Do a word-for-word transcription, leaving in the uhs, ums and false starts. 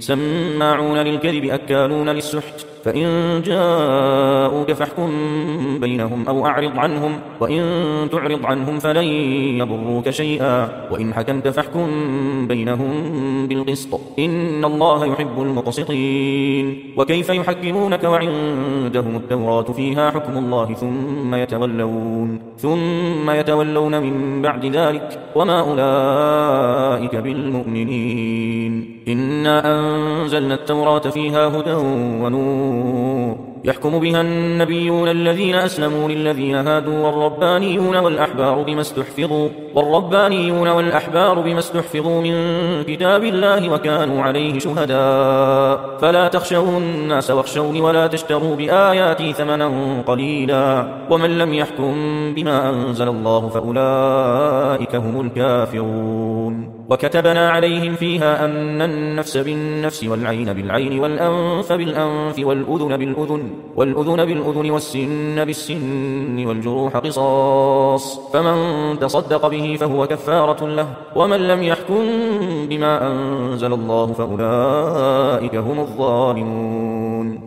سماعون للكذب أكالون للسحت فإن جاءوك فاحكم بينهم أو أعرض عنهم وإن تعرض عنهم فلن يضروك شيئا وإن حكمت فاحكم بينهم بالقسط إن الله يحب المقسطين وكيف يحكمونك وعندهم التوراة فيها حكم الله ثم يتولون ثم يتولون من بعد ذلك وما أولئك بالمؤمنين إنا أنزلنا التوراة فيها هدى ونور يحكم بها النبيون الذين أسلموا للذين هادوا والربانيون والأحبار بما استحفظوا والربانيون والأحبار بما استحفظوا من كتاب الله وكانوا عليه شهداء فلا تخشوا الناس واخشوني ولا تشتروا بآياتي ثمنا قليلا ومن لم يحكم بما أنزل الله فأولئك هم الكافرون وكتبنا عليهم فيها أن النفس بالنفس والعين بالعين والأنف بالأنف والأذن بالأذن والأذن بالأذن والسن بالسن والجروح قصاص فمن تصدق به فهو كفارة له ومن لم يحكم بما أنزل الله فأولئك هم الظالمون.